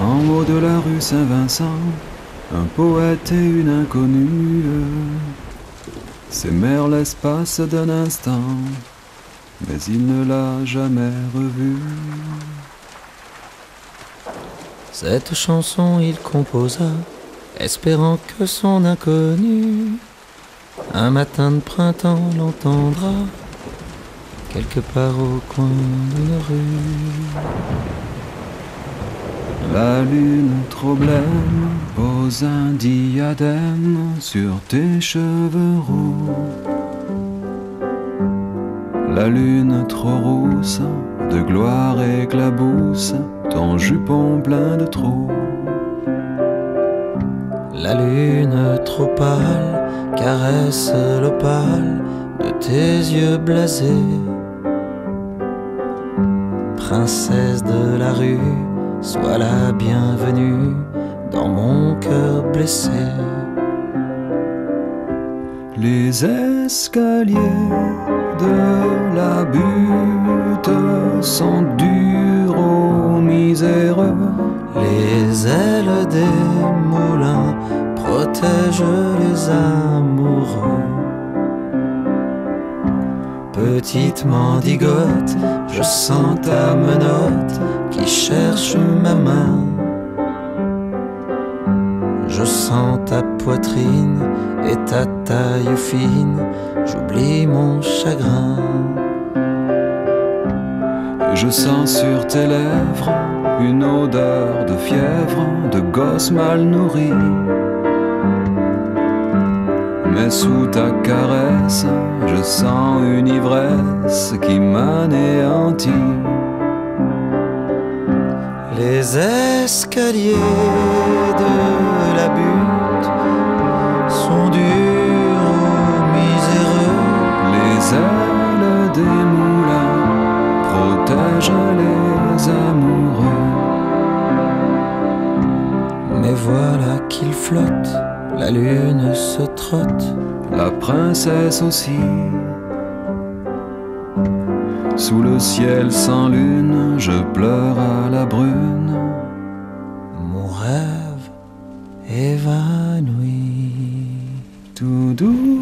En haut de la rue Saint-Vincent, un poète et une inconnue s'aimèrent l'espace d'un instant, mais il ne l'a jamais revue. Cette chanson il composa, espérant que son inconnu, un matin de printemps, l'entendra, quelque part au coin d'une rue. La lune trop blême pose un diadème sur tes cheveux roux. La lune trop rousse de gloire éclabousse ton jupon plein de trous. La lune trop pâle caresse l'opale de tes yeux blasés. Princesse de la rue, sois la bienvenue dans mon cœur blessé. Les escaliers de la butte sont durs aux miséreux. Les ailes des moulins protègent les amoureux. Petite mendigote, je sens ta menotte qui cherche ma main. Je sens ta poitrine et ta taille fine, j'oublie mon chagrin. Je sens sur tes lèvres une odeur de fièvre, de gosse mal nourri. Mais sous ta caresse, je sens une ivresse qui m'anéantit. Les escaliers de la butte sont durs aux miséreux. Les ailes des moulins protègent les amoureux. Mais voilà qu'il flotte, la lune se trotte, la princesse aussi. Sous le ciel sans lune, je pleure à la brune. Mon rêve évanoui. Tout doux.